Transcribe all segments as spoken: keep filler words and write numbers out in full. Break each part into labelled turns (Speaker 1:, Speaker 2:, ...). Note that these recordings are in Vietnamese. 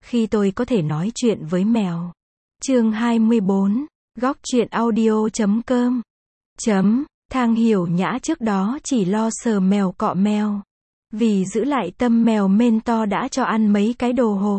Speaker 1: Khi tôi có thể nói chuyện với mèo. Chương hai mươi bốn, góc truyện audio chấm com. Chấm, Thang Hiểu Nhã trước đó chỉ lo sờ mèo cọ mèo. Vì giữ lại tâm mèo Mentor đã cho ăn mấy cái đồ hộp.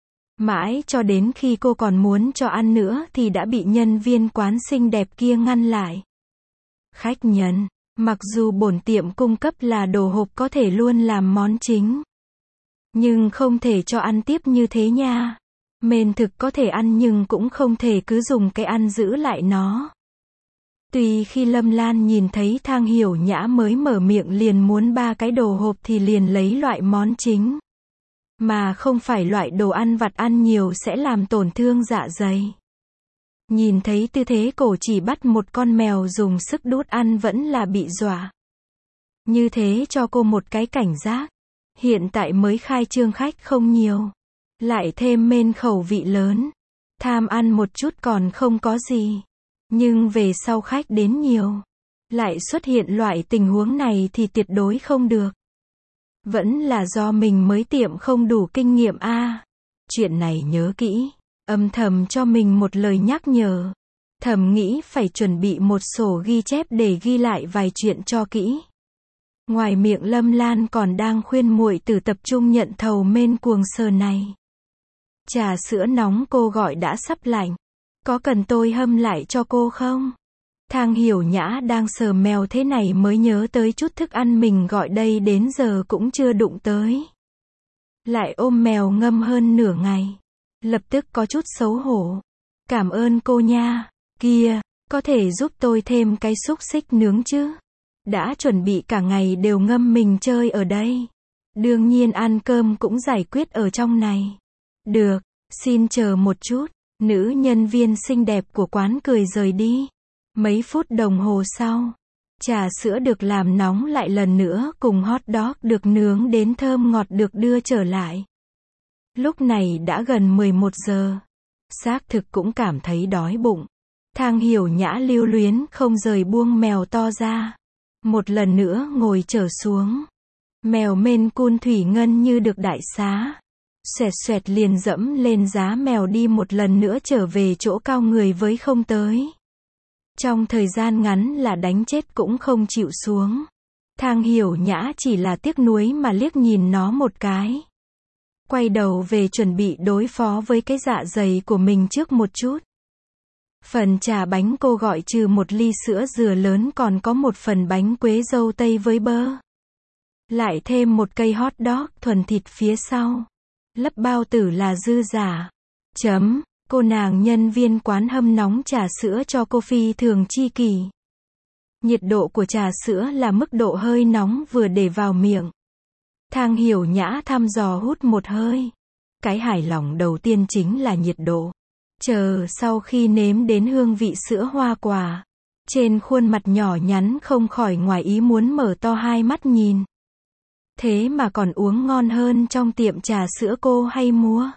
Speaker 1: Mãi cho đến khi cô còn muốn cho ăn nữa thì đã bị nhân viên quán xinh đẹp kia ngăn lại. Khách nhân, mặc dù bổn tiệm cung cấp là đồ hộp có thể luôn làm món chính, nhưng không thể cho ăn tiếp như thế nha. Mên thực có thể ăn nhưng cũng không thể cứ dùng cái ăn giữ lại nó. Tuy khi Lâm Lan nhìn thấy Thang Hiểu Nhã mới mở miệng liền muốn ba cái đồ hộp thì liền lấy loại món chính, mà không phải loại đồ ăn vặt ăn nhiều sẽ làm tổn thương dạ dày. Nhìn thấy tư thế cổ chỉ bắt một con mèo dùng sức đút ăn vẫn là bị dọa. Như thế cho cô một cái cảnh giác. Hiện tại mới khai trương khách không nhiều. Lại thêm men khẩu vị lớn. Tham ăn một chút còn không có gì. Nhưng về sau khách đến nhiều, lại xuất hiện loại tình huống này thì tuyệt đối không được. Vẫn là do mình mới tiệm không đủ kinh nghiệm a. À, chuyện này nhớ kỹ. Âm thầm cho mình một lời nhắc nhở. Thầm nghĩ phải chuẩn bị một sổ ghi chép để ghi lại vài chuyện cho kỹ. Ngoài miệng Lâm Lan còn đang khuyên muội tử tập trung nhận thầu men cuồng sờ này. Trà sữa nóng cô gọi đã sắp lạnh. Có cần tôi hâm lại cho cô không? Thang Hiểu Nhã đang sờ mèo thế này mới nhớ tới chút thức ăn mình gọi đây đến giờ cũng chưa đụng tới. Lại ôm mèo ngâm hơn nửa ngày. Lập tức có chút xấu hổ. Cảm ơn cô nha. Kia, có thể giúp tôi thêm cái xúc xích nướng chứ? Đã chuẩn bị cả ngày đều ngâm mình chơi ở đây. Đương nhiên ăn cơm cũng giải quyết ở trong này. Được, xin chờ một chút. Nữ nhân viên xinh đẹp của quán cười rời đi. Mấy phút đồng hồ sau, trà sữa được làm nóng lại lần nữa cùng hot dog được nướng đến thơm ngọt được đưa trở lại. Lúc này đã gần mười một giờ. Xác thực cũng cảm thấy đói bụng. Thang Hiểu Nhã lưu luyến không rời buông mèo to ra. Một lần nữa ngồi trở xuống. Mèo Maine Coon thủy ngân như được đại xá. Xoẹt xoẹt liền dẫm lên giá mèo đi một lần nữa trở về chỗ cao người với không tới. Trong thời gian ngắn là đánh chết cũng không chịu xuống. Thang Hiểu Nhã chỉ là tiếc nuối mà liếc nhìn nó một cái. Quay đầu về chuẩn bị đối phó với cái dạ dày của mình trước một chút. Phần trà bánh cô gọi trừ một ly sữa dừa lớn còn có một phần bánh quế dâu tây với bơ. Lại thêm một cây hot dog thuần thịt phía sau. Lấp bao tử là dư giả. Chấm, cô nàng nhân viên quán hâm nóng trà sữa cho cô phi thường chi kỷ. Nhiệt độ của trà sữa là mức độ hơi nóng vừa để vào miệng. Thang Hiểu Nhã thăm dò hút một hơi. Cái hài lòng đầu tiên chính là nhiệt độ. Chờ sau khi nếm đến hương vị sữa hoa quả. Trên khuôn mặt nhỏ nhắn không khỏi ngoài ý muốn mở to hai mắt nhìn. Thế mà còn uống ngon hơn trong tiệm trà sữa cô hay mua.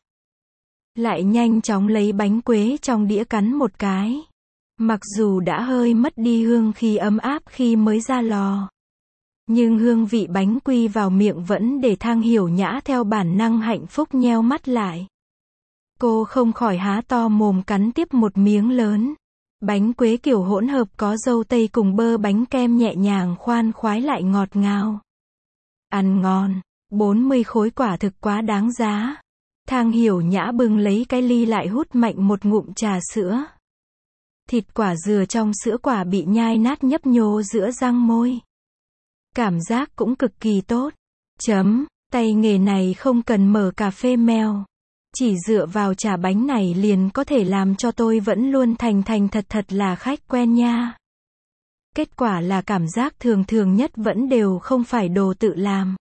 Speaker 1: Lại nhanh chóng lấy bánh quế trong đĩa cắn một cái. Mặc dù đã hơi mất đi hương khi ấm áp khi mới ra lò. Nhưng hương vị bánh quy vào miệng vẫn để Thang Hiểu Nhã theo bản năng hạnh phúc nheo mắt lại. Cô không khỏi há to mồm cắn tiếp một miếng lớn. Bánh quế kiểu hỗn hợp có dâu tây cùng bơ bánh kem nhẹ nhàng khoan khoái lại ngọt ngào. Ăn ngon, bốn mươi khối quả thực quá đáng giá. Thang Hiểu Nhã bưng lấy cái ly lại hút mạnh một ngụm trà sữa. Thịt quả dừa trong sữa quả bị nhai nát nhấp nhô giữa răng môi. Cảm giác cũng cực kỳ tốt. Chấm, tay nghề này không cần mở cà phê mèo. Chỉ dựa vào trà bánh này liền có thể làm cho tôi vẫn luôn thành thành thật thật là khách quen nha. Kết quả là cảm giác thường thường nhất vẫn đều không phải đồ tự làm,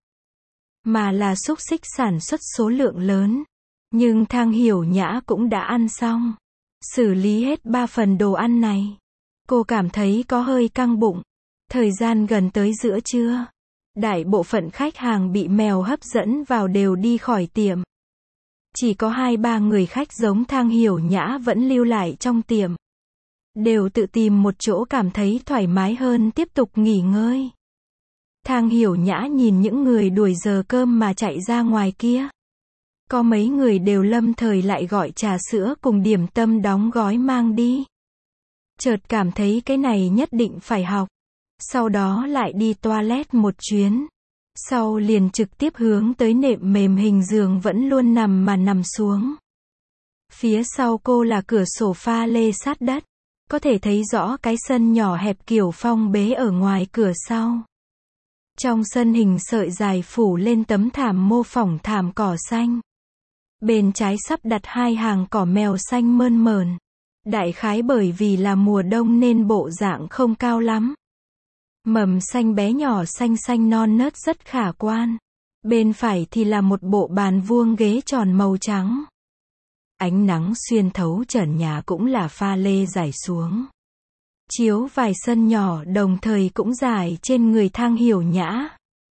Speaker 1: mà là xúc xích sản xuất số lượng lớn. Nhưng Thang Hiểu Nhã cũng đã ăn xong. Xử lý hết ba phần đồ ăn này. Cô cảm thấy có hơi căng bụng. Thời gian gần tới giữa trưa. Đại bộ phận khách hàng bị mèo hấp dẫn vào đều đi khỏi tiệm. Chỉ có hai ba người khách giống Thang Hiểu Nhã vẫn lưu lại trong tiệm. Đều tự tìm một chỗ cảm thấy thoải mái hơn tiếp tục nghỉ ngơi. Thang Hiểu Nhã nhìn những người đuổi giờ cơm mà chạy ra ngoài kia. Có mấy người đều lâm thời lại gọi trà sữa cùng điểm tâm đóng gói mang đi. Chợt cảm thấy cái này nhất định phải học. Sau đó lại đi toilet một chuyến. Sau liền trực tiếp hướng tới nệm mềm hình giường vẫn luôn nằm mà nằm xuống. Phía sau cô là cửa sổ pha lê sát đất. Có thể thấy rõ cái sân nhỏ hẹp kiểu phong bế ở ngoài cửa sau. Trong sân hình sợi dài phủ lên tấm thảm mô phỏng thảm cỏ xanh. Bên trái sắp đặt hai hàng cỏ mèo xanh mơn mởn. Đại khái bởi vì là mùa đông nên bộ dạng không cao lắm. Mầm xanh bé nhỏ xanh xanh non nớt rất khả quan. Bên phải thì là một bộ bàn vuông ghế tròn màu trắng. Ánh nắng xuyên thấu trần nhà cũng là pha lê rải xuống. Chiếu vài sân nhỏ đồng thời cũng rải trên người Thang Hiểu Nhã.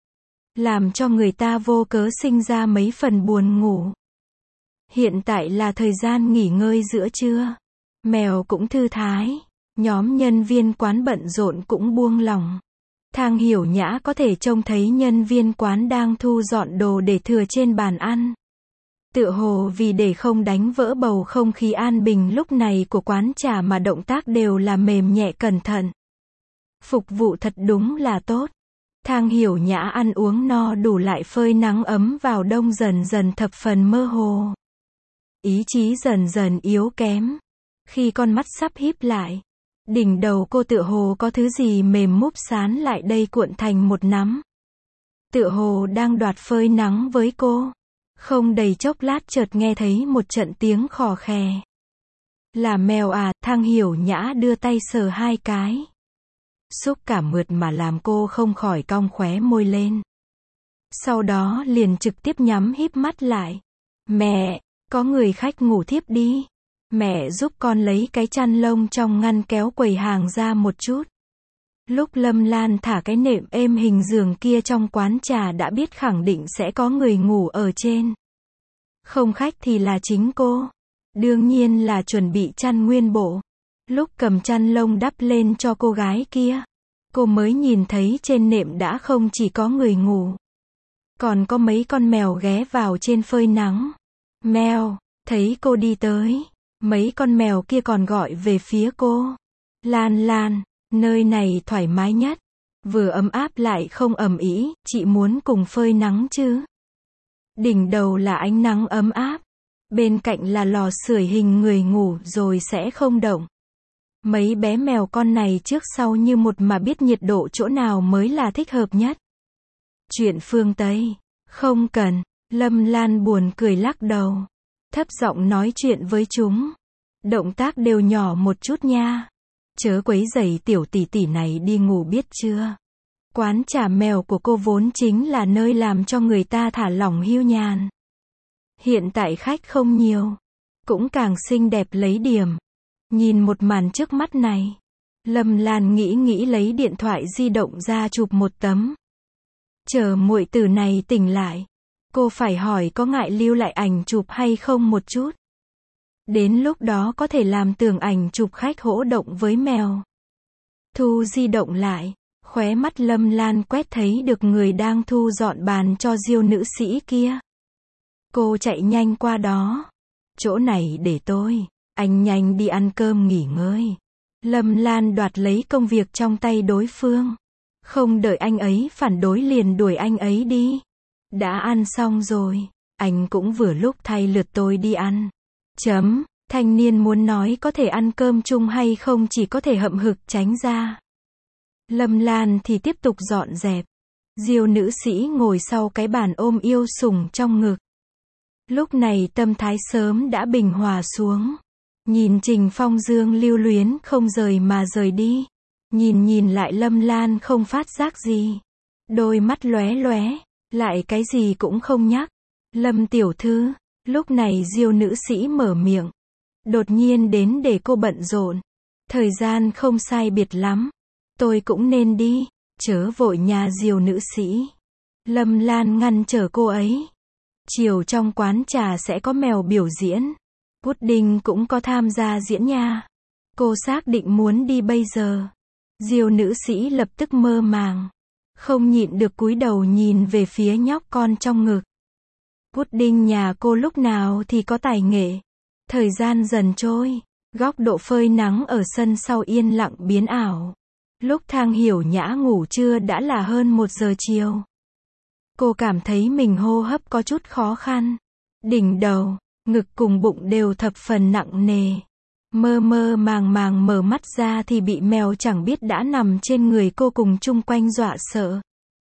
Speaker 1: Làm cho người ta vô cớ sinh ra mấy phần buồn ngủ. Hiện tại là thời gian nghỉ ngơi giữa trưa. Mèo cũng thư thái. Nhóm nhân viên quán bận rộn cũng buông lỏng. Thang Hiểu Nhã có thể trông thấy nhân viên quán đang thu dọn đồ để thừa trên bàn ăn. Tựa hồ vì để không đánh vỡ bầu không khí an bình lúc này của quán trà mà động tác đều là mềm nhẹ cẩn thận. Phục vụ thật đúng là tốt. Thang Hiểu Nhã ăn uống no đủ lại phơi nắng ấm vào đông dần dần thập phần mơ hồ. Ý chí dần dần yếu kém. Khi con mắt sắp híp lại, đỉnh đầu cô tựa hồ có thứ gì mềm múp sán lại đây cuộn thành một nắm. Tựa hồ đang đoạt phơi nắng với cô. Không đầy chốc lát chợt nghe thấy một trận tiếng khò khè. Là mèo à, Thang Hiểu Nhã đưa tay sờ hai cái. Xúc cảm mượt mà làm cô không khỏi cong khóe môi lên. Sau đó liền trực tiếp nhắm híp mắt lại. Mẹ, có người khách ngủ thiếp đi. Mẹ giúp con lấy cái chăn lông trong ngăn kéo quầy hàng ra một chút. Lúc Lâm Lan thả cái nệm êm hình giường kia trong quán trà đã biết khẳng định sẽ có người ngủ ở trên. Không khách thì là chính cô. Đương nhiên là chuẩn bị chăn nguyên bộ. Lúc cầm chăn lông đắp lên cho cô gái kia, cô mới nhìn thấy trên nệm đã không chỉ có người ngủ. Còn có mấy con mèo ghé vào trên phơi nắng. Mèo, thấy cô đi tới. Mấy con mèo kia còn gọi về phía cô. Lan Lan, nơi này thoải mái nhất. Vừa ấm áp lại không ầm ĩ, chị muốn cùng phơi nắng chứ? Đỉnh đầu là ánh nắng ấm áp. Bên cạnh là lò sưởi hình người ngủ rồi sẽ không động. Mấy bé mèo con này trước sau như một mà biết nhiệt độ chỗ nào mới là thích hợp nhất. Chuyện phương Tây. Không cần. Lâm Lan buồn cười lắc đầu. Thấp giọng nói chuyện với chúng. Động tác đều nhỏ một chút nha. Chớ quấy rầy tiểu tỷ tỷ này đi ngủ biết chưa. Quán trà mèo của cô vốn chính là nơi làm cho người ta thả lỏng hưu nhàn. Hiện tại khách không nhiều. Cũng càng xinh đẹp lấy điểm. Nhìn một màn trước mắt này. Lâm Lan nghĩ nghĩ lấy điện thoại di động ra chụp một tấm. Chờ muội tử này tỉnh lại. Cô phải hỏi có ngại lưu lại ảnh chụp hay không một chút. Đến lúc đó có thể làm tường ảnh chụp khách hỗ động với mèo. Thu di động lại. Khóe mắt Lâm Lan quét thấy được người đang thu dọn bàn cho Diêu nữ sĩ kia. Cô chạy nhanh qua đó. Chỗ này để tôi. Anh nhanh đi ăn cơm nghỉ ngơi. Lâm Lan đoạt lấy công việc trong tay đối phương. Không đợi anh ấy phản đối liền đuổi anh ấy đi. Đã ăn xong rồi. Anh cũng vừa lúc thay lượt tôi đi ăn. Chấm. Thanh niên muốn nói có thể ăn cơm chung hay không chỉ có thể hậm hực tránh ra. Lâm Lan thì tiếp tục dọn dẹp. Diêu nữ sĩ ngồi sau cái bàn ôm yêu sủng trong ngực. Lúc này tâm thái sớm đã bình hòa xuống. Nhìn Trình Phong Dương lưu luyến không rời mà rời đi. Nhìn nhìn lại Lâm Lan không phát giác gì. Đôi mắt lóe lóe. Lại cái gì cũng không nhắc. Lâm tiểu thư. Lúc này Diêu nữ sĩ mở miệng. Đột nhiên đến để cô bận rộn. Thời gian không sai biệt lắm. Tôi cũng nên đi. Chớ vội nhà Diêu nữ sĩ. Lâm Lan ngăn trở cô ấy. Chiều trong quán trà sẽ có mèo biểu diễn. Pudding cũng có tham gia diễn nha. Cô xác định muốn đi bây giờ. Diêu nữ sĩ lập tức mơ màng. Không nhịn được cúi đầu nhìn về phía nhóc con trong ngực. Pudding nhà cô lúc nào thì có tài nghệ. Thời gian dần trôi, góc độ phơi nắng ở sân sau yên lặng biến ảo. Lúc Thang Hiểu Nhã ngủ trưa đã là hơn một giờ chiều. Cô cảm thấy mình hô hấp có chút khó khăn. Đỉnh đầu, ngực cùng bụng đều thập phần nặng nề. Mơ mơ màng màng mở mắt ra thì bị mèo chẳng biết đã nằm trên người cô cùng chung quanh dọa sợ.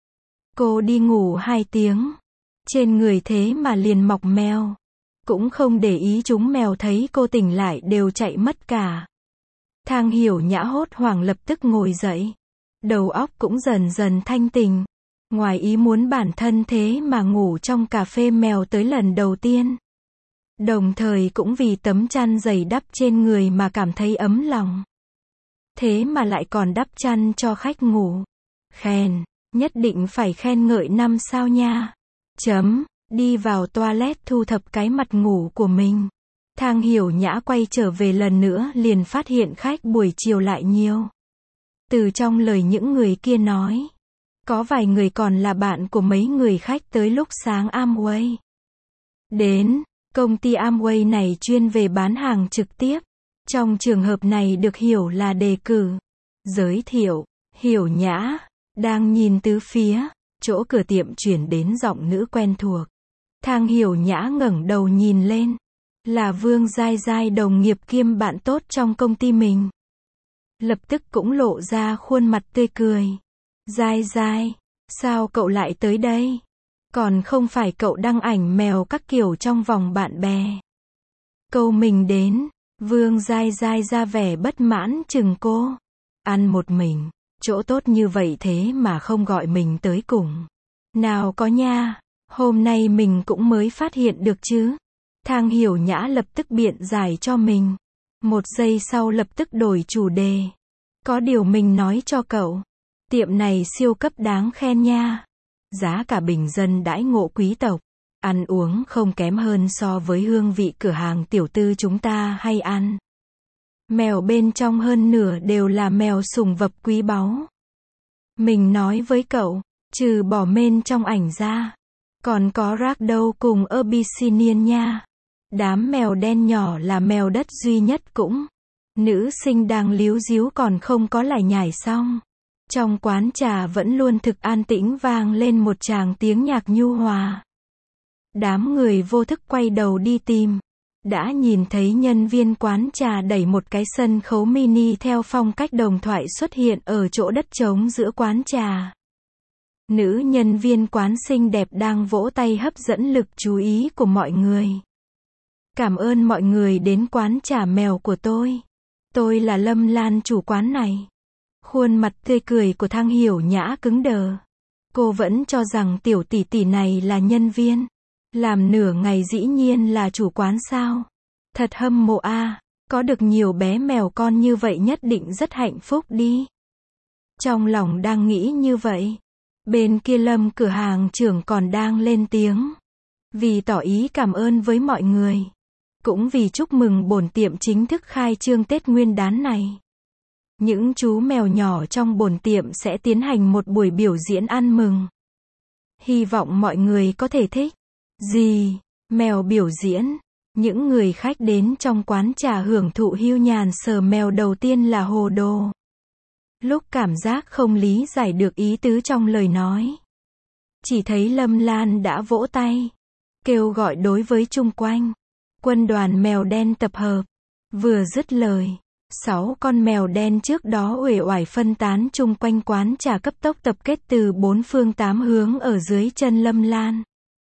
Speaker 1: Cô đi ngủ hai tiếng. Trên người thế mà liền mọc mèo. Cũng không để ý chúng mèo thấy cô tỉnh lại đều chạy mất cả. Thang Hiểu Nhã hốt hoảng lập tức ngồi dậy. Đầu óc cũng dần dần thanh tỉnh. Ngoài ý muốn bản thân thế mà ngủ trong cà phê mèo tới lần đầu tiên. Đồng thời cũng vì tấm chăn dày đắp trên người mà cảm thấy ấm lòng. Thế mà lại còn đắp chăn cho khách ngủ. Khen, nhất định phải khen ngợi năm sao nha. Chấm, đi vào toilet thu thập cái mặt ngủ của mình. Thang Hiểu Nhã quay trở về lần nữa liền phát hiện khách buổi chiều lại nhiều. Từ trong lời những người kia nói, có vài người còn là bạn của mấy người khách tới lúc sáng Amway. Đến, công ty Amway này chuyên về bán hàng trực tiếp. Trong trường hợp này được hiểu là đề cử. Giới thiệu, Hiểu Nhã, đang nhìn tứ phía, chỗ cửa tiệm chuyển đến giọng nữ quen thuộc. Thang Hiểu Nhã ngẩng đầu nhìn lên. Là Vương Giai Giai, đồng nghiệp kiêm bạn tốt trong công ty mình. Lập tức cũng lộ ra khuôn mặt tươi cười. Giai Giai, sao cậu lại tới đây? Còn không phải cậu đăng ảnh mèo các kiểu trong vòng bạn bè. Câu mình đến, Vương Giai Giai ra vẻ bất mãn chừng cô. Ăn một mình, chỗ tốt như vậy thế mà không gọi mình tới cùng. Nào có nha, hôm nay mình cũng mới phát hiện được chứ. Thang Hiểu Nhã lập tức biện giải cho mình. Một giây sau lập tức đổi chủ đề. Có điều mình nói cho cậu. Tiệm này siêu cấp đáng khen nha. Giá cả bình dân đãi ngộ quý tộc. Ăn uống không kém hơn so với hương vị cửa hàng tiểu tư chúng ta hay ăn. Mèo bên trong hơn nửa đều là mèo sủng vật quý báu. Mình nói với cậu, trừ bỏ mên trong ảnh ra, còn có ragdoll cùng Abyssinian nha. Đám mèo đen nhỏ là mèo đất duy nhất cũng. Nữ sinh đang líu díu còn không có lải nhải xong. Trong quán trà vẫn luôn thực an tĩnh vang lên một tràng tiếng nhạc nhu hòa. Đám người vô thức quay đầu đi tìm. Đã nhìn thấy nhân viên quán trà đẩy một cái sân khấu mini theo phong cách đồng thoại xuất hiện ở chỗ đất trống giữa quán trà. Nữ nhân viên quán xinh đẹp đang vỗ tay hấp dẫn lực chú ý của mọi người. Cảm ơn mọi người đến quán trà mèo của tôi. Tôi là Lâm Lan, chủ quán này. Khuôn mặt tươi cười của Thang Hiểu Nhã cứng đờ. Cô vẫn cho rằng tiểu tỷ tỷ này là nhân viên. Làm nửa ngày dĩ nhiên là chủ quán sao? Thật hâm mộ a, à, có được nhiều bé mèo con như vậy nhất định rất hạnh phúc đi. Trong lòng đang nghĩ như vậy. Bên kia Lâm cửa hàng trưởng còn đang lên tiếng. Vì tỏ ý cảm ơn với mọi người. Cũng vì chúc mừng bổn tiệm chính thức khai trương Tết Nguyên đán này. Những chú mèo nhỏ trong bổn tiệm sẽ tiến hành một buổi biểu diễn ăn mừng. Hy vọng mọi người có thể thích. Gì? Mèo biểu diễn? Những người khách đến trong quán trà hưởng thụ hưu nhàn sờ mèo đầu tiên là hồ đồ. Lúc cảm giác không lý giải được ý tứ trong lời nói. Chỉ thấy Lâm Lan đã vỗ tay. Kêu gọi đối với chung quanh. Quân đoàn mèo đen tập hợp. Vừa dứt lời. Sáu con mèo đen trước đó uể oải phân tán chung quanh quán trà cấp tốc tập kết từ bốn phương tám hướng ở dưới chân Lâm Lan.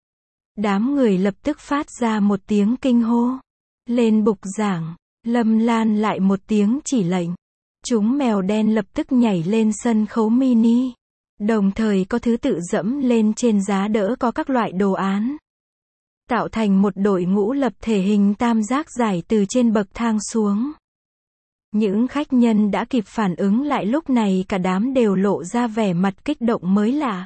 Speaker 1: Đám người lập tức phát ra một tiếng kinh hô. Lên bục giảng. Lâm Lan lại một tiếng chỉ lệnh. Chúng mèo đen lập tức nhảy lên sân khấu mini. Đồng thời có thứ tự dẫm lên trên giá đỡ có các loại đồ án. Tạo thành một đội ngũ lập thể hình tam giác dài từ trên bậc thang xuống. Những khách nhân đã kịp phản ứng lại lúc này cả đám đều lộ ra vẻ mặt kích động mới lạ.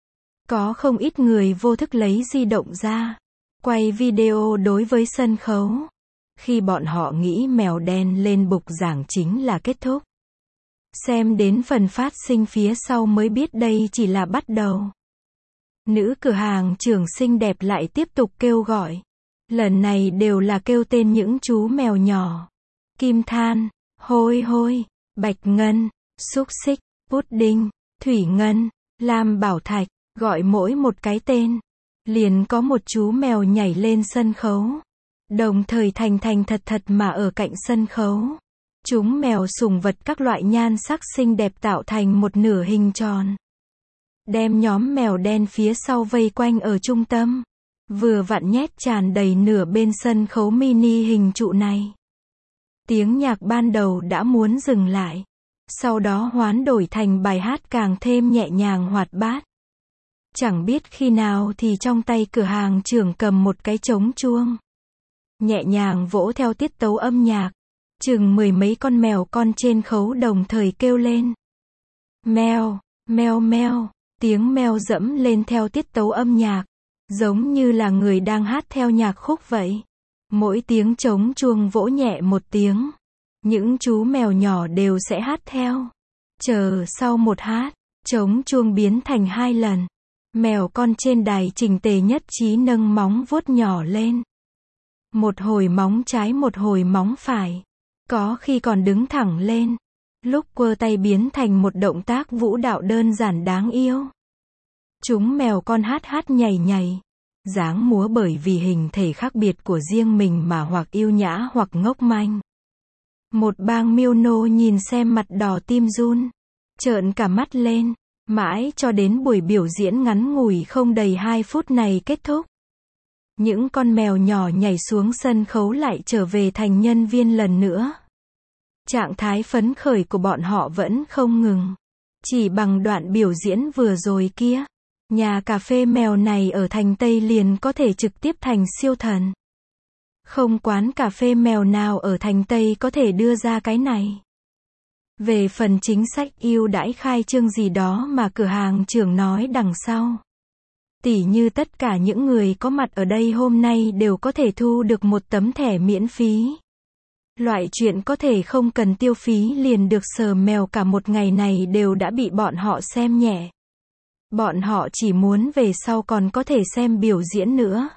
Speaker 1: Có không ít người vô thức lấy di động ra. Quay video đối với sân khấu. Khi bọn họ nghĩ mèo đen lên bục giảng chính là kết thúc. Xem đến phần phát sinh phía sau mới biết đây chỉ là bắt đầu. Nữ cửa hàng trưởng xinh đẹp lại tiếp tục kêu gọi. Lần này đều là kêu tên những chú mèo nhỏ. Kim Than, Hôi Hôi, Bạch Ngân, Xúc Xích, Pudding, Thủy Ngân, Lam Bảo Thạch, gọi mỗi một cái tên. Liền có một chú mèo nhảy lên sân khấu. Đồng thời thành thành thật thật mà ở cạnh sân khấu. Chúng mèo sủng vật các loại nhan sắc xinh đẹp tạo thành một nửa hình tròn. Đem nhóm mèo đen phía sau vây quanh ở trung tâm. Vừa vặn nhét tràn đầy nửa bên sân khấu mini hình trụ này. Tiếng nhạc ban đầu đã muốn dừng lại. Sau đó hoán đổi thành bài hát càng thêm nhẹ nhàng hoạt bát. Chẳng biết khi nào thì trong tay cửa hàng trưởng cầm một cái trống chuông. Nhẹ nhàng vỗ theo tiết tấu âm nhạc. Chừng mười mấy con mèo con trên khấu đồng thời kêu lên. Meo, meo meo, tiếng meo dẫm lên theo tiết tấu âm nhạc. Giống như là người đang hát theo nhạc khúc vậy. Mỗi tiếng trống chuông vỗ nhẹ một tiếng. Những chú mèo nhỏ đều sẽ hát theo. Chờ sau một hát, trống chuông biến thành hai lần. Mèo con trên đài chỉnh tề nhất trí nâng móng vuốt nhỏ lên. Một hồi móng trái một hồi móng phải. Có khi còn đứng thẳng lên. Lúc quơ tay biến thành một động tác vũ đạo đơn giản đáng yêu. Chúng mèo con hát hát nhảy nhảy. Dáng múa bởi vì hình thể khác biệt của riêng mình mà hoặc yêu nhã hoặc ngốc manh. Một bang miêu nô nhìn xem mặt đỏ tim run. Trợn cả mắt lên. Mãi cho đến buổi biểu diễn ngắn ngủi không đầy hai phút này kết thúc. Những con mèo nhỏ nhảy xuống sân khấu lại trở về thành nhân viên lần nữa. Trạng thái phấn khởi của bọn họ vẫn không ngừng. Chỉ bằng đoạn biểu diễn vừa rồi kia. Nhà cà phê mèo này ở thành Tây liền có thể trực tiếp thành siêu thần. Không quán cà phê mèo nào ở thành Tây có thể đưa ra cái này. Về phần chính sách ưu đãi khai trương gì đó mà cửa hàng trưởng nói đằng sau. Tỉ như tất cả những người có mặt ở đây hôm nay đều có thể thu được một tấm thẻ miễn phí. Loại chuyện có thể không cần tiêu phí liền được sờ mèo cả một ngày này đều đã bị bọn họ xem nhẹ. Bọn họ chỉ muốn về sau còn có thể xem biểu diễn nữa.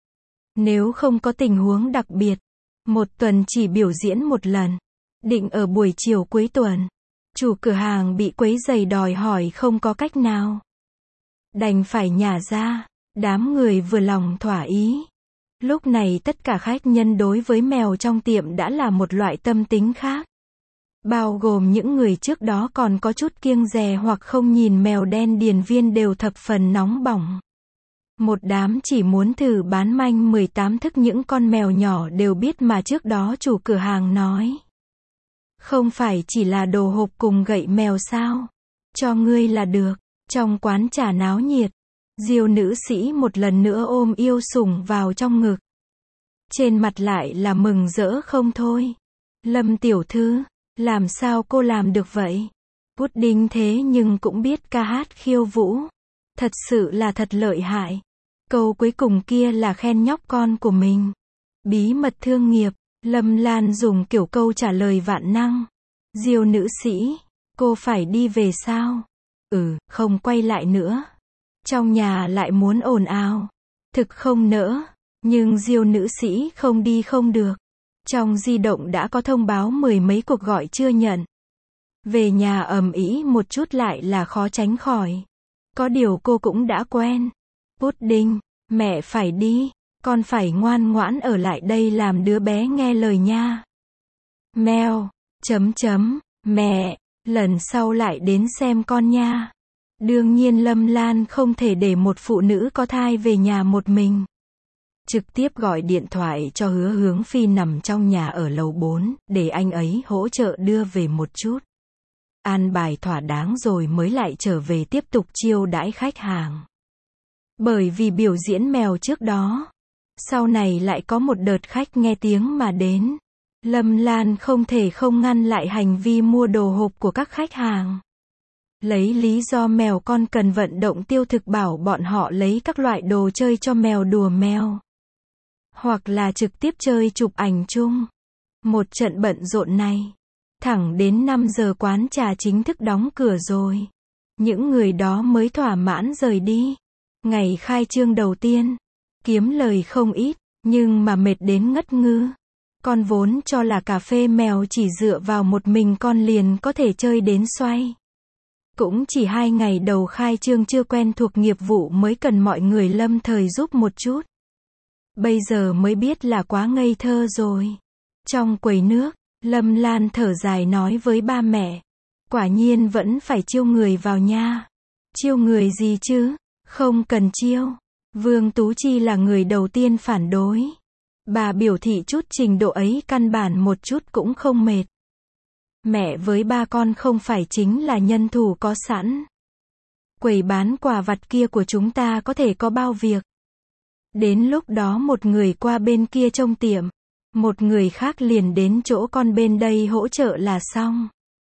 Speaker 1: Nếu không có tình huống đặc biệt, một tuần chỉ biểu diễn một lần. Định ở buổi chiều cuối tuần. Chủ cửa hàng bị quấy rầy đòi hỏi không có cách nào. Đành phải nhả ra. Đám người vừa lòng thỏa ý. Lúc này tất cả khách nhân đối với mèo trong tiệm đã là một loại tâm tính khác. Bao gồm những người trước đó còn có chút kiêng dè hoặc không nhìn mèo đen điền viên đều thập phần nóng bỏng. Một đám chỉ muốn thử bán manh mười tám thức những con mèo nhỏ đều biết mà trước đó chủ cửa hàng nói. Không phải chỉ là đồ hộp cùng gậy mèo sao? Cho ngươi là được. Trong quán trà náo nhiệt, Diêu nữ sĩ một lần nữa ôm yêu sủng vào trong ngực. Trên mặt lại là mừng rỡ không thôi. Lâm tiểu thư, làm sao cô làm được vậy? Pudding thế nhưng cũng biết ca hát khiêu vũ. Thật sự là thật lợi hại. Câu cuối cùng kia là khen nhóc con của mình. Bí mật thương nghiệp, Lâm Lan dùng kiểu câu trả lời vạn năng. Diêu nữ sĩ, cô phải đi về sao? Ừ, không quay lại nữa. Trong nhà lại muốn ồn ào. Thực không nỡ. Nhưng Diêu nữ sĩ không đi không được. Trong di động đã có thông báo mười mấy cuộc gọi chưa nhận. Về nhà ầm ĩ một chút lại là khó tránh khỏi. Có điều cô cũng đã quen. Pudding, mẹ phải đi. Con phải ngoan ngoãn ở lại đây làm đứa bé nghe lời nha. Mèo, chấm chấm, mẹ, lần sau lại đến xem con nha. Đương nhiên Lâm Lan không thể để một phụ nữ có thai về nhà một mình. Trực tiếp gọi điện thoại cho Hứa Hướng Phi nằm trong nhà ở lầu bốn, để anh ấy hỗ trợ đưa về một chút. An bài thỏa đáng rồi mới lại trở về tiếp tục chiêu đãi khách hàng. Bởi vì biểu diễn mèo trước đó, sau này lại có một đợt khách nghe tiếng mà đến. Lâm Lan không thể không ngăn lại hành vi mua đồ hộp của các khách hàng. Lấy lý do mèo con cần vận động tiêu thực bảo bọn họ lấy các loại đồ chơi cho mèo đùa mèo. Hoặc là trực tiếp chơi chụp ảnh chung. Một trận bận rộn này. Thẳng đến năm giờ quán trà chính thức đóng cửa rồi. Những người đó mới thỏa mãn rời đi. Ngày khai trương đầu tiên, kiếm lời không ít, nhưng mà mệt đến ngất ngư. Con vốn cho là cà phê mèo chỉ dựa vào một mình con liền có thể chơi đến xoay. Cũng chỉ hai ngày đầu khai trương chưa quen thuộc nghiệp vụ mới cần mọi người lâm thời giúp một chút. Bây giờ mới biết là quá ngây thơ rồi. Trong quầy nước, Lâm Lan thở dài nói với ba mẹ. Quả nhiên vẫn phải chiêu người vào nha. Chiêu người gì chứ? Không cần chiêu. Vương Tú Chi là người đầu tiên phản đối. Bà biểu thị chút trình độ ấy căn bản một chút cũng không mệt. Mẹ với ba con không phải chính là nhân thủ có sẵn. Quầy bán quà vặt kia của chúng ta có thể có bao việc. Đến lúc đó một người qua bên kia trông tiệm, một người khác liền đến chỗ con bên đây hỗ trợ là xong.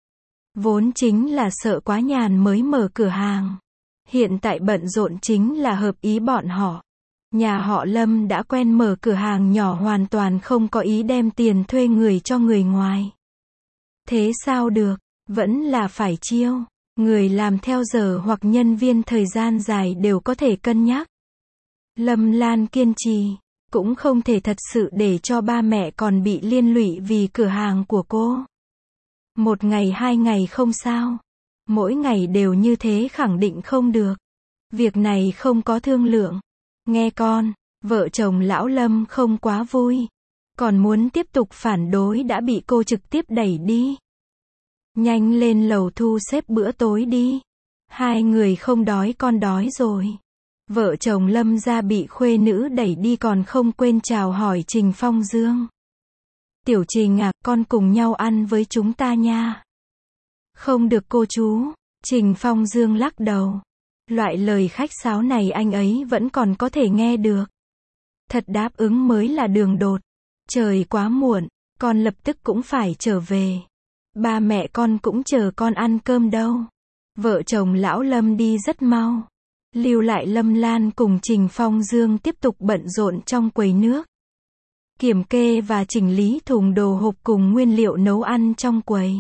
Speaker 1: Vốn chính là sợ quá nhàn mới mở cửa hàng. Hiện tại bận rộn chính là hợp ý bọn họ. Nhà họ Lâm đã quen mở cửa hàng nhỏ hoàn toàn không có ý đem tiền thuê người cho người ngoài. Thế sao được, vẫn là phải chiêu. Người làm theo giờ hoặc nhân viên thời gian dài đều có thể cân nhắc. Lâm Lan kiên trì, cũng không thể thật sự để cho ba mẹ còn bị liên lụy vì cửa hàng của cô. Một ngày hai ngày không sao. Mỗi ngày đều như thế khẳng định không được. Việc này không có thương lượng. Nghe con, vợ chồng lão Lâm không quá vui. Còn muốn tiếp tục phản đối đã bị cô trực tiếp đẩy đi. Nhanh lên lầu thu xếp bữa tối đi. Hai người không đói con đói rồi. Vợ chồng Lâm gia bị khuê nữ đẩy đi còn không quên chào hỏi Trình Phong Dương. Tiểu Trình à, con cùng nhau ăn với chúng ta nha. Không được cô chú. Trình Phong Dương lắc đầu. Loại lời khách sáo này anh ấy vẫn còn có thể nghe được. Thật đáp ứng mới là đường đột. Trời quá muộn, con lập tức cũng phải trở về. Ba mẹ con cũng chờ con ăn cơm đâu. Vợ chồng lão Lâm đi rất mau. Lưu lại Lâm Lan cùng Trình Phong Dương tiếp tục bận rộn trong quầy nước. Kiểm kê và chỉnh lý thùng đồ hộp cùng nguyên liệu nấu ăn trong quầy.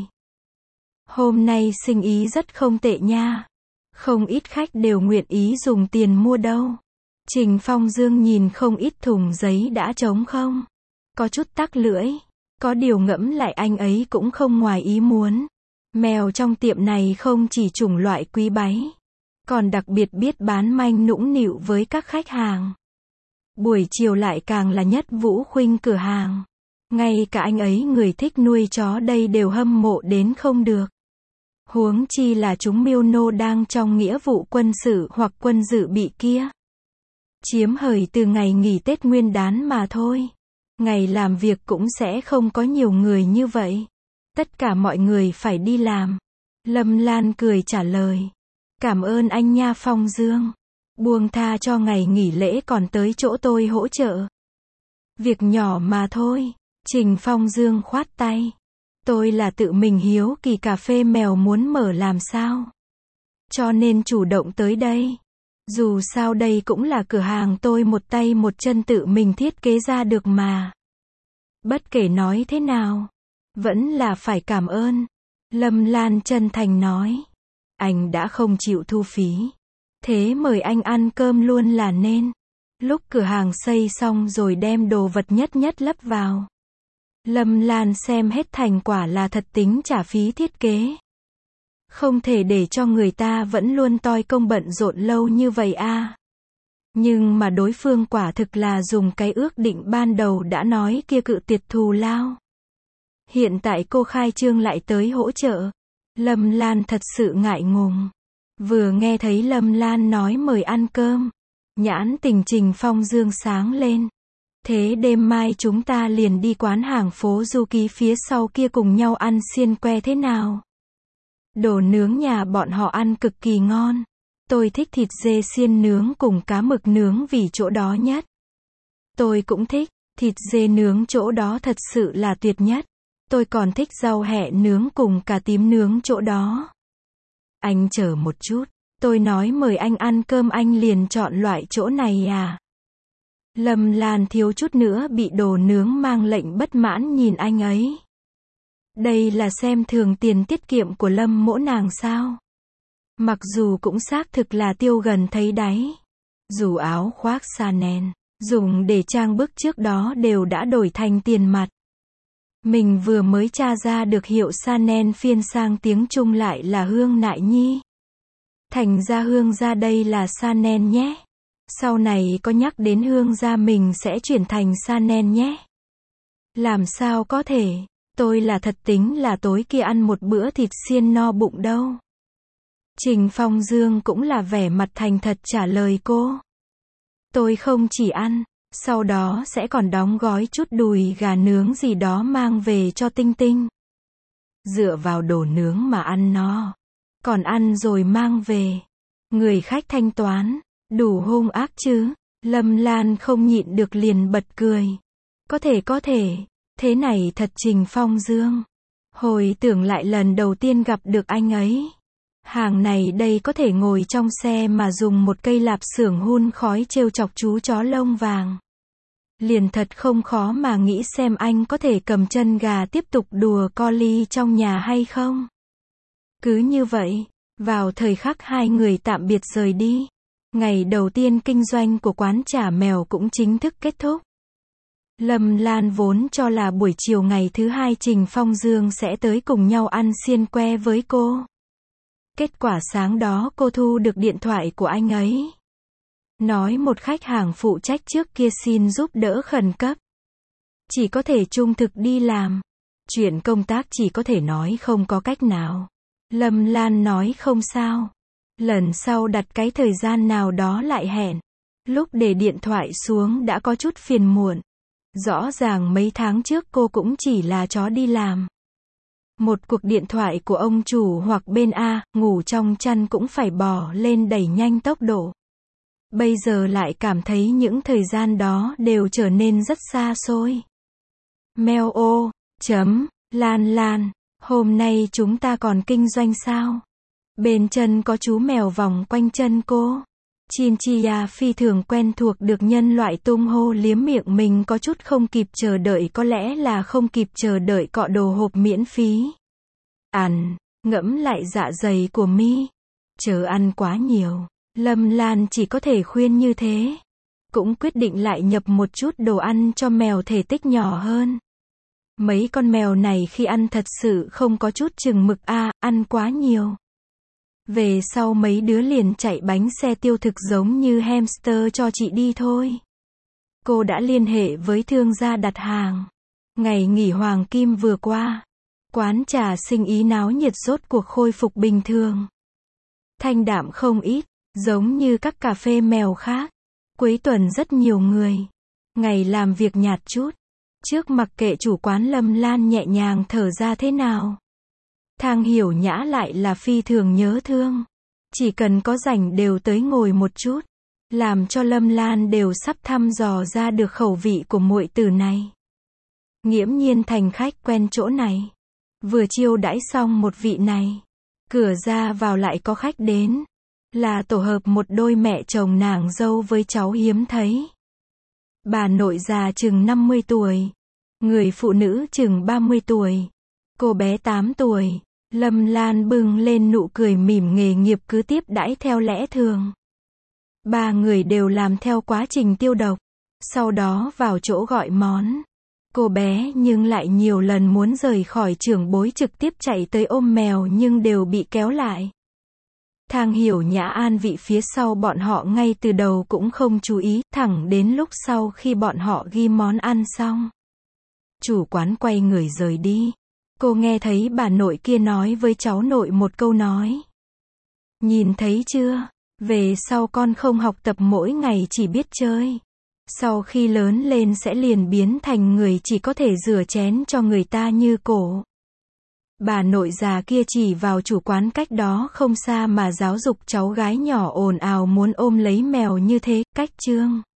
Speaker 1: Hôm nay sinh ý rất không tệ nha. Không ít khách đều nguyện ý dùng tiền mua đâu. Trình Phong Dương nhìn không ít thùng giấy đã trống không. Có chút tắc lưỡi. Có điều ngẫm lại anh ấy cũng không ngoài ý muốn. Mèo trong tiệm này không chỉ chủng loại quý báy. Còn đặc biệt biết bán manh nũng nịu với các khách hàng. Buổi chiều lại càng là nhất vũ khuynh cửa hàng. Ngay cả anh ấy người thích nuôi chó đây đều hâm mộ đến không được. Huống chi là chúng miêu nô đang trong nghĩa vụ quân sự hoặc quân dự bị kia. Chiếm hời từ ngày nghỉ Tết Nguyên đán mà thôi. Ngày làm việc cũng sẽ không có nhiều người như vậy. Tất cả mọi người phải đi làm. Lâm Lan cười trả lời. Cảm ơn anh nha Phong Dương. Buông tha cho ngày nghỉ lễ còn tới chỗ tôi hỗ trợ. Việc nhỏ mà thôi. Trình Phong Dương khoát tay. Tôi là tự mình hiếu kỳ cà phê mèo muốn mở làm sao. Cho nên chủ động tới đây. Dù sao đây cũng là cửa hàng tôi một tay một chân tự mình thiết kế ra được mà. Bất kể nói thế nào, vẫn là phải cảm ơn. Lâm Lan chân thành nói. Anh đã không chịu thu phí. Thế mời anh ăn cơm luôn là nên. Lúc cửa hàng xây xong rồi đem đồ vật nhất nhất lắp vào. Lâm Lan xem hết thành quả là thật tính trả phí thiết kế. Không thể để cho người ta vẫn luôn toi công bận rộn lâu như vậy a. Nhưng mà đối phương quả thực là dùng cái ước định ban đầu đã nói kia cự tuyệt thù lao. Hiện tại cô khai trương lại tới hỗ trợ. Lâm Lan thật sự ngại ngùng. Vừa nghe thấy Lâm Lan nói mời ăn cơm. Nhãn tình Trình Phong Dương sáng lên. Thế đêm mai chúng ta liền đi quán hàng phố Du Ký phía sau kia cùng nhau ăn xiên que thế nào? Đồ nướng nhà bọn họ ăn cực kỳ ngon. Tôi thích thịt dê xiên nướng cùng cá mực nướng vì chỗ đó nhất. Tôi cũng thích, thịt dê nướng chỗ đó thật sự là tuyệt nhất. Tôi còn thích rau hẹ nướng cùng cà tím nướng chỗ đó. Anh chờ một chút, tôi nói mời anh ăn cơm anh liền chọn loại chỗ này à? Lâm Lan thiếu chút nữa bị đồ nướng mang lệnh bất mãn nhìn anh ấy. Đây là xem thường tiền tiết kiệm của Lâm mỗ nàng sao? Mặc dù cũng xác thực là tiêu gần thấy đáy. Dù áo khoác Chanel, dùng để trang bức trước đó đều đã đổi thành tiền mặt. Mình vừa mới tra ra được hiệu Chanel phiên sang tiếng Trung lại là Hương Nại Nhi. Thành ra Hương gia đây là Chanel nhé. Sau này có nhắc đến Hương gia mình sẽ chuyển thành Chanel nhé. Làm sao có thể, tôi là thật tính là tối kia ăn một bữa thịt xiên no bụng đâu. Trình Phong Dương cũng là vẻ mặt thành thật trả lời cô. Tôi không chỉ ăn, sau đó sẽ còn đóng gói chút đùi gà nướng gì đó mang về cho Tinh Tinh. Dựa vào đồ nướng mà ăn no. Còn ăn rồi mang về. Người khách thanh toán, đủ hung ác chứ. Lâm Lan không nhịn được liền bật cười. Có thể có thể, thế này thật Trình Phong Dương. Hồi tưởng lại lần đầu tiên gặp được anh ấy. Hàng này đây có thể ngồi trong xe mà dùng một cây lạp xưởng hun khói trêu chọc chú chó lông vàng. Liền thật không khó mà nghĩ xem anh có thể cầm chân gà tiếp tục đùa Collie trong nhà hay không. Cứ như vậy, vào thời khắc hai người tạm biệt rời đi, ngày đầu tiên kinh doanh của quán chả mèo cũng chính thức kết thúc. Lâm Lan vốn cho là buổi chiều ngày thứ hai Trình Phong Dương sẽ tới cùng nhau ăn xiên que với cô. Kết quả sáng đó cô thu được điện thoại của anh ấy. Nói một khách hàng phụ trách trước kia xin giúp đỡ khẩn cấp. Chỉ có thể trung thực đi làm. Chuyện công tác chỉ có thể nói không có cách nào. Lâm Lan nói không sao. Lần sau đặt cái thời gian nào đó lại hẹn. Lúc để điện thoại xuống đã có chút phiền muộn. Rõ ràng mấy tháng trước cô cũng chỉ là chó đi làm. Một cuộc điện thoại của ông chủ hoặc bên A, ngủ trong chăn cũng phải bò lên đẩy nhanh tốc độ. Bây giờ lại cảm thấy những thời gian đó đều trở nên rất xa xôi. Mèo ô, chấm, Lan Lan, hôm nay chúng ta còn kinh doanh sao? Bên chân có chú mèo vòng quanh chân cô. Chinchilla phi thường quen thuộc được nhân loại tung hô liếm miệng mình có chút không kịp chờ đợi, có lẽ là không kịp chờ đợi cọ đồ hộp miễn phí. Ăn, ngẫm lại dạ dày của mi. Chớ ăn quá nhiều. Lâm Lan chỉ có thể khuyên như thế. Cũng quyết định lại nhập một chút đồ ăn cho mèo thể tích nhỏ hơn. Mấy con mèo này khi ăn thật sự không có chút chừng mực a, à, ăn quá nhiều. Về sau mấy đứa liền chạy bánh xe tiêu thực giống như hamster cho chị đi thôi. Cô đã liên hệ với thương gia đặt hàng. Ngày nghỉ Hoàng Kim vừa qua, quán trà sinh ý náo nhiệt rốt cuộc khôi phục bình thường. Thanh đạm không ít, giống như các cà phê mèo khác. Cuối tuần rất nhiều người. Ngày làm việc nhạt chút. Trước mặc kệ chủ quán Lâm Lan nhẹ nhàng thở ra thế nào. Thang Hiểu Nhã lại là phi thường nhớ thương. Chỉ cần có rảnh đều tới ngồi một chút. Làm cho Lâm Lan đều sắp thăm dò ra được khẩu vị của muội tử này. Nghiễm nhiên thành khách quen chỗ này. Vừa chiêu đãi xong một vị này. Cửa ra vào lại có khách đến. Là tổ hợp một đôi mẹ chồng nàng dâu với cháu hiếm thấy. Bà nội già chừng năm mươi tuổi. Người phụ nữ chừng ba mươi tuổi. Cô bé tám tuổi. Lâm Lan bừng lên nụ cười mỉm, nghề nghiệp cứ tiếp đãi theo lẽ thường. Ba người đều làm theo quá trình tiêu độc. Sau đó vào chỗ gọi món. Cô bé nhưng lại nhiều lần muốn rời khỏi trưởng bối trực tiếp chạy tới ôm mèo nhưng đều bị kéo lại. Thang Hiểu Nhã an vị phía sau bọn họ ngay từ đầu cũng không chú ý, thẳng đến lúc sau khi bọn họ ghi món ăn xong. Chủ quán quay người rời đi. Cô nghe thấy bà nội kia nói với cháu nội một câu nói. Nhìn thấy chưa? Về sau con không học tập mỗi ngày chỉ biết chơi. Sau khi lớn lên sẽ liền biến thành người chỉ có thể rửa chén cho người ta như cổ. Bà nội già kia chỉ vào chủ quán cách đó không xa mà giáo dục cháu gái nhỏ ồn ào muốn ôm lấy mèo như thế, cách chương.